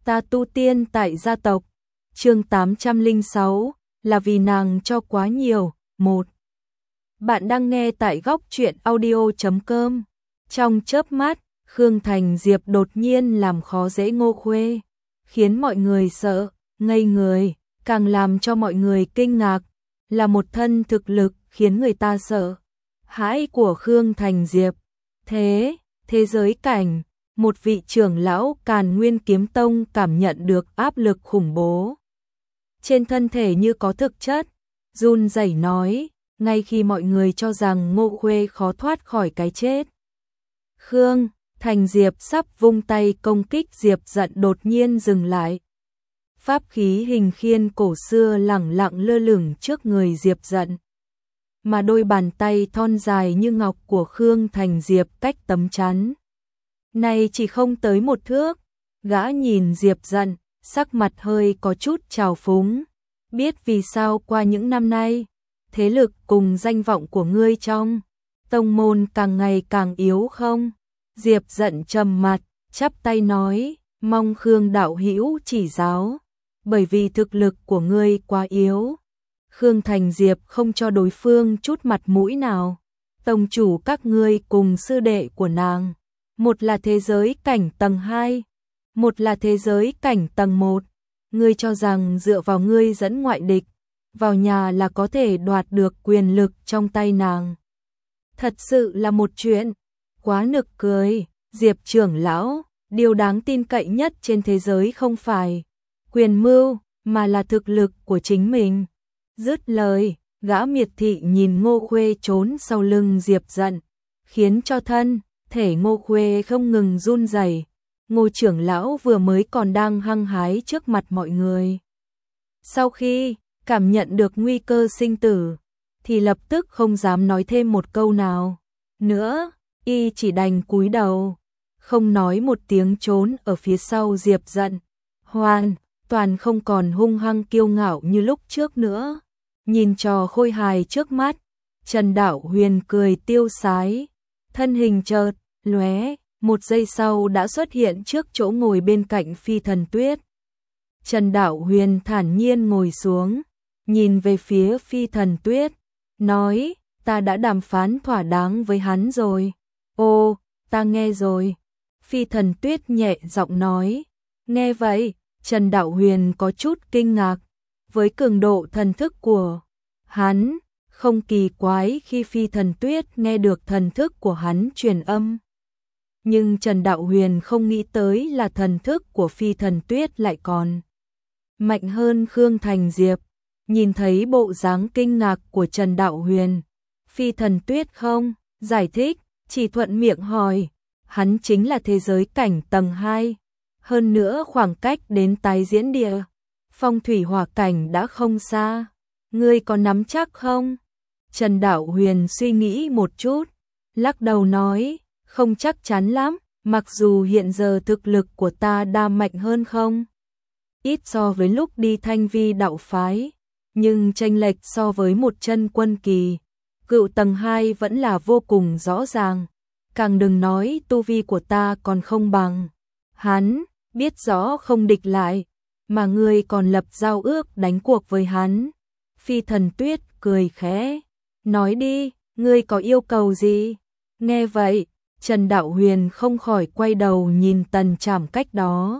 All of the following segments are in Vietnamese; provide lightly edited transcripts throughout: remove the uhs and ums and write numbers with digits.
Ta tu tiên tại gia tộc. Chương 806 là vì nàng cho quá nhiều. 1. Bạn đang nghe tại góc truyện audio.com. Trong chớp mắt, Khương Thành Diệp đột nhiên làm khó dễ Ngô Khuê, khiến mọi người sợ, ngây người, càng làm cho mọi người kinh ngạc, là một thân thực lực khiến người ta sợ hãi của Khương Thành Diệp. Thế giới cảnh, một vị trưởng lão Càn Nguyên Kiếm Tông cảm nhận được áp lực khủng bố trên thân thể như có thực chất, run rẩy nói, ngay khi mọi người cho rằng Ngô Khuê khó thoát khỏi cái chết. Khương Thành Diệp sắp vung tay công kích, Diệp Dận đột nhiên dừng lại. Pháp khí hình khiên cổ xưa lẳng lặng lơ lửng trước người Diệp Dận, mà đôi bàn tay thon dài như ngọc của Khương Thành Diệp cách tấm chắn này chỉ không tới một thước. Gã nhìn Diệp Dận, sắc mặt hơi có chút trào phúng. Biết vì sao qua những năm nay, thế lực cùng danh vọng của ngươi trong tông môn càng ngày càng yếu không? Diệp Dận trầm mặt, chắp tay nói, mong Khương đạo hữu chỉ giáo, bởi vì thực lực của ngươi quá yếu. Khương Thành Diệp không cho đối phương chút mặt mũi nào. Tông chủ các ngươi cùng sư đệ của nàng, một là thế giới cảnh tầng 2, một là thế giới cảnh tầng 1. Ngươi cho rằng dựa vào ngươi dẫn ngoại địch vào nhà là có thể đoạt được quyền lực trong tay nàng. Thật sự là một chuyện quá nực cười. Diệp trưởng lão, điều đáng tin cậy nhất trên thế giới không phải quyền mưu, mà là thực lực của chính mình. Dứt lời, gã miệt thị nhìn Ngô Khuê trốn sau lưng Diệp Dận, khiến cho thân thể Ngô Khuê không ngừng run rẩy. Ngô trưởng lão vừa mới còn đang hăng hái trước mặt mọi người, sau khi cảm nhận được nguy cơ sinh tử thì lập tức không dám nói thêm một câu nào nữa, y chỉ đành cúi đầu, không nói một tiếng trốn ở phía sau Diệp Dận, hoàn toàn không còn hung hăng kiêu ngạo như lúc trước nữa. Nhìn trò khôi hài trước mắt, Trần Đạo Huyền cười tiêu sái, thân hình chợt lóe, một giây sau đã xuất hiện trước chỗ ngồi bên cạnh Phi Thần Tuyết. Trần Đạo Huyền thản nhiên ngồi xuống, nhìn về phía Phi Thần Tuyết, nói, ta đã đàm phán thỏa đáng với hắn rồi. Ô, ta nghe rồi. Phi Thần Tuyết nhẹ giọng nói. Nghe vậy, Trần Đạo Huyền có chút kinh ngạc. Với cường độ thần thức của hắn, không kỳ quái khi Phi Thần Tuyết nghe được thần thức của hắn truyền âm. Nhưng Trần Đạo Huyền không nghĩ tới là thần thức của Phi Thần Tuyết lại còn mạnh hơn Khương Thành Diệp. Nhìn thấy bộ dáng kinh ngạc của Trần Đạo Huyền, Phi Thần Tuyết không giải thích, chỉ thuận miệng hỏi, hắn chính là thế giới cảnh tầng 2, hơn nữa khoảng cách đến tái diễn địa phong thủy hỏa cảnh đã không xa, ngươi có nắm chắc không? Trần Đạo Huyền suy nghĩ một chút, lắc đầu nói, không chắc chắn lắm, mặc dù hiện giờ thực lực của ta đã mạnh hơn không ít so với lúc đi Thanh Vi đạo phái, nhưng chênh lệch so với một chân quân kỳ cựu tầng 2 vẫn là vô cùng rõ ràng, càng đừng nói tu vi của ta còn không bằng hắn. Biết rõ không địch lại, mà ngươi còn lập giao ước đánh cuộc với hắn. Phi Thần Tuyết cười khẽ, nói đi, ngươi có yêu cầu gì? Nghe vậy, Trần Đạo Huyền không khỏi quay đầu nhìn Tần Trảm cách đó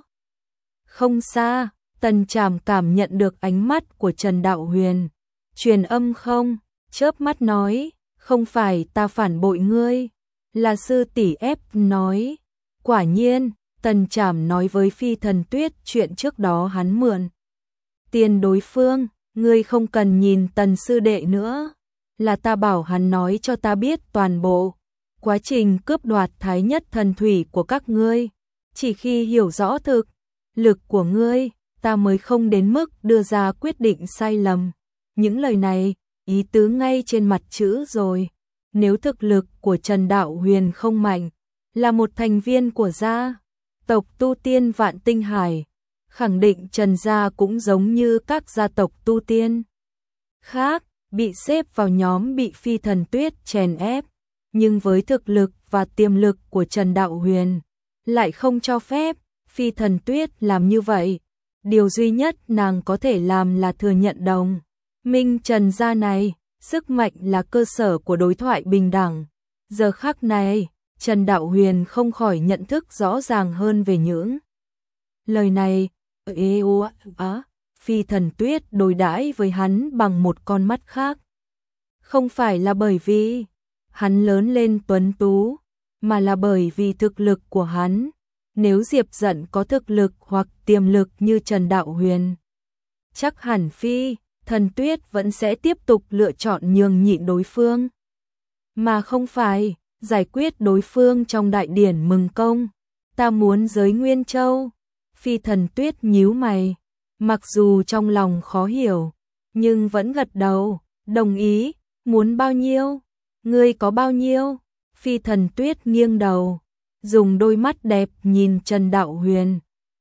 không xa. Tần Trảm cảm nhận được ánh mắt của Trần Đạo Huyền, truyền âm không, chớp mắt nói, không phải ta phản bội ngươi, là sư tỷ ép nói. Quả nhiên, Tần Trảm nói với Phi Thần Tuyết chuyện trước đó hắn mượn tiền đối phương, ngươi không cần nhìn Tần sư đệ nữa, là ta bảo hắn nói cho ta biết toàn bộ quá trình cướp đoạt Thái Nhất Thần Thủy của các ngươi, chỉ khi hiểu rõ thực lực của ngươi, ta mới không đến mức đưa ra quyết định sai lầm. Những lời này, ý tứ ngay trên mặt chữ rồi. Nếu thực lực của Trần Đạo Huyền không mạnh, là một thành viên của gia tộc tu tiên Vạn Tinh Hải, khẳng định Trần gia cũng giống như các gia tộc tu tiên khác, bị xếp vào nhóm bị Phi Thần Tuyết chèn ép. Nhưng với thực lực và tiềm lực của Trần Đạo Huyền, lại không cho phép Phi Thần Tuyết làm như vậy, điều duy nhất nàng có thể làm là thừa nhận đồng minh Trần gia này, sức mạnh là cơ sở của đối thoại bình đẳng. Giờ khắc này, Trần Đạo Huyền không khỏi nhận thức rõ ràng hơn về những lời này. Phi Thần Tuyết đối đãi với hắn bằng một con mắt khác. Không phải là bởi vì hắn lớn lên tuấn tú, mà là bởi vì thực lực của hắn. Nếu Diệp Dận có thực lực hoặc tiềm lực như Trần Đạo Huyền, chắc hẳn Phi Thần Tuyết vẫn sẽ tiếp tục lựa chọn nhường nhịn đối phương, mà không phải giải quyết đối phương trong đại điển mừng công. Ta muốn giới Nguyên Châu. Phi Thần Tuyết nhíu mày, mặc dù trong lòng khó hiểu, nhưng vẫn gật đầu, đồng ý. Muốn bao nhiêu? Ngươi có bao nhiêu? Phi Thần Tuyết nghiêng đầu, dùng đôi mắt đẹp nhìn Trần Đạo Huyền,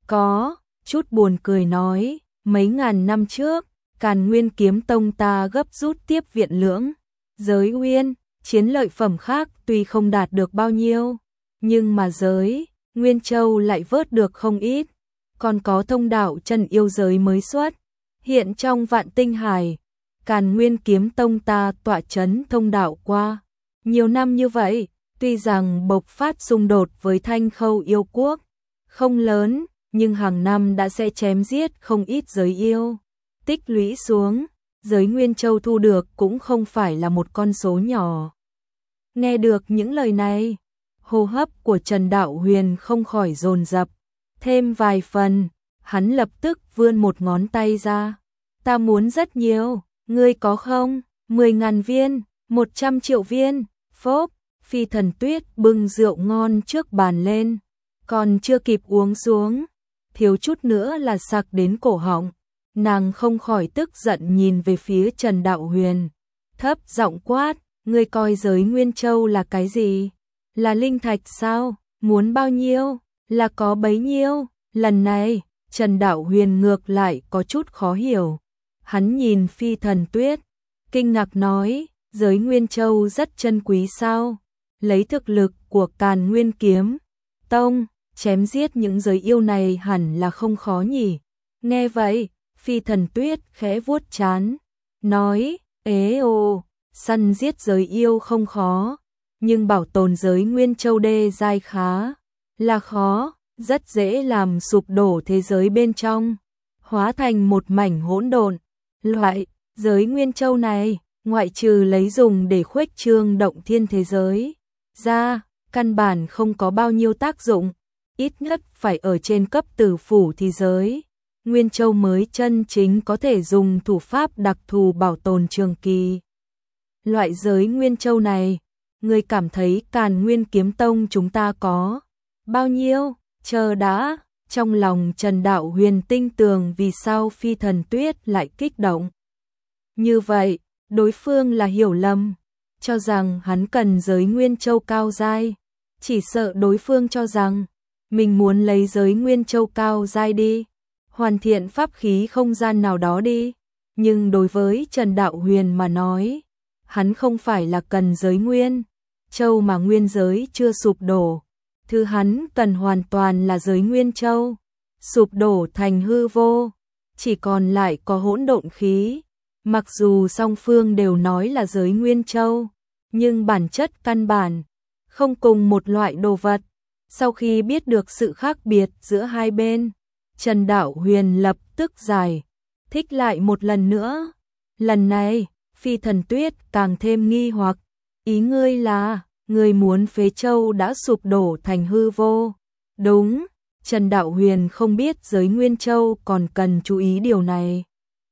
có chút buồn cười nói, mấy ngàn năm trước, Càn Nguyên Kiếm Tông ta gấp rút tiếp viện lưỡng giới nguyên, chiến lợi phẩm khác tuy không đạt được bao nhiêu, nhưng mà giới Nguyên Châu lại vớt được không ít, còn có thông đạo chân yêu giới mới xuất hiện trong Vạn Tinh Hải. Càn Nguyên Kiếm Tông ta tọa chấn thông đạo qua nhiều năm như vậy, tuy rằng bộc phát xung đột với Thanh Khâu yêu quốc không lớn, nhưng hàng năm đã sẽ chém giết không ít giới yêu. Tích lũy xuống, giới Nguyên Châu thu được cũng không phải là một con số nhỏ. Nghe được những lời này, hô hấp của Trần Đạo Huyền không khỏi dồn dập thêm vài phần, hắn lập tức vươn một ngón tay ra. Ta muốn rất nhiều, ngươi có không? 10.000 viên, 100 triệu viên. Phốp, Phi Thần Tuyết bưng rượu ngon trước bàn lên, còn chưa kịp uống xuống, thiếu chút nữa là sặc đến cổ họng. Nàng không khỏi tức giận nhìn về phía Trần Đạo Huyền, thấp giọng quát, ngươi coi giới Nguyên Châu là cái gì? Là linh thạch sao? Muốn bao nhiêu? Là có bấy nhiêu? Lần này, Trần Đạo Huyền ngược lại có chút khó hiểu. Hắn nhìn Phi Thần Tuyết, kinh ngạc nói, giới Nguyên Châu rất chân quý sao? Lấy thực lực của Càn Nguyên Kiếm Tông, chém giết những giới yêu này hẳn là không khó nhỉ? Nghe vậy, Phi Thần Tuyết khẽ vuốt trán, nói, săn giết giới yêu không khó, nhưng bảo tồn giới Nguyên Châu đê giai khá là khó, rất dễ làm sụp đổ thế giới bên trong, hóa thành một mảnh hỗn độn. Loại giới Nguyên Châu này, ngoại trừ lấy dùng để khuếch trương động thiên thế giới ra, căn bản không có bao nhiêu tác dụng, ít nhất phải ở trên cấp tử phủ thì giới Nguyên Châu mới chân chính có thể dùng thủ pháp đặc thù bảo tồn trường kỳ. Loại giới Nguyên Châu này, ngươi cảm thấy Càn Nguyên Kiếm Tông chúng ta có bao nhiêu? Chờ đã, trong lòng Trần Đạo Huyền tinh tường vì sao Phi Thần Tuyết lại kích động. Như vậy, đối phương là hiểu lầm, cho rằng hắn cần giới Nguyên Châu cao giai, chỉ sợ đối phương cho rằng mình muốn lấy giới Nguyên Châu cao giai đi, hoàn thiện pháp khí không gian nào đó đi, nhưng đối với Trần Đạo Huyền mà nói, hắn không phải là cần giới Nguyên Châu mà nguyên giới chưa sụp đổ, thứ hắn cần hoàn toàn là giới Nguyên Châu sụp đổ thành hư vô, chỉ còn lại có hỗn độn khí. Mặc dù song phương đều nói là giới Nguyên Châu, nhưng bản chất căn bản không cùng một loại đồ vật. Sau khi biết được sự khác biệt giữa hai bên, Trần Đạo Huyền lập tức giải thích lại một lần nữa. Lần này, Phi Thần Tuyết càng thêm nghi hoặc, ý ngươi là, ngươi muốn Phế Châu đã sụp đổ thành hư vô. Đúng, Trần Đạo Huyền không biết giới Nguyên Châu còn cần chú ý điều này.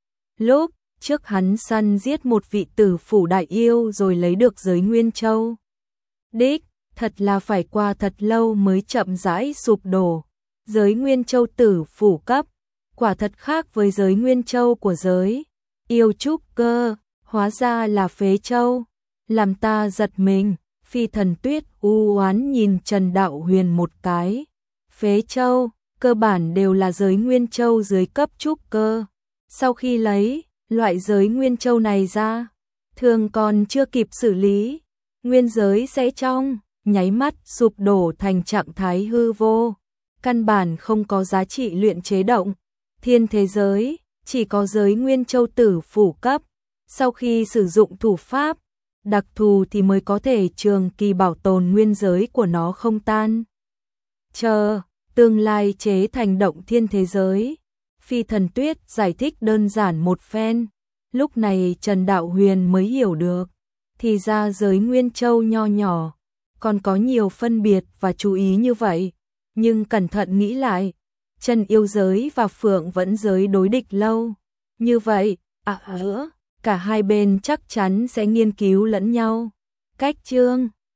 Lúc trước hắn săn giết một vị tử phủ đại yêu rồi lấy được giới Nguyên Châu. Đích, thật là phải qua thật lâu mới chậm rãi sụp đổ. Giới Nguyên Châu tử phủ cấp, quả thật khác với giới Nguyên Châu của giới yêu trúc cơ, hóa ra là Phế Châu, làm ta giật mình. Phi Thần Tuyết u oán nhìn Trần Đạo Huyền một cái. Phế Châu, cơ bản đều là giới Nguyên Châu dưới cấp trúc cơ. Sau khi lấy loại giới Nguyên Châu này ra, thường còn chưa kịp xử lý, nguyên giới sẽ trong nháy mắt sụp đổ thành trạng thái hư vô. căn bản không có giá trị luyện chế động thiên thế giới, chỉ có giới Nguyên Châu Tử phủ cấp. Sau khi sử dụng thủ pháp đặc thù thì mới có thể trường kỳ bảo tồn nguyên giới của nó không tan. Tương lai chế thành động thiên thế giới. Phi Thần Tuyết giải thích đơn giản một phen. Lúc này Trần Đạo Huyền mới hiểu được. Thì ra giới Nguyên Châu nho nhỏ, còn có nhiều phân biệt và chú ý như vậy. Nhưng cẩn thận nghĩ lại, Trần Yêu giới và Phượng Vẫn giới đối địch lâu. Như vậy, cả hai bên chắc chắn sẽ nghiên cứu lẫn nhau. Cách chương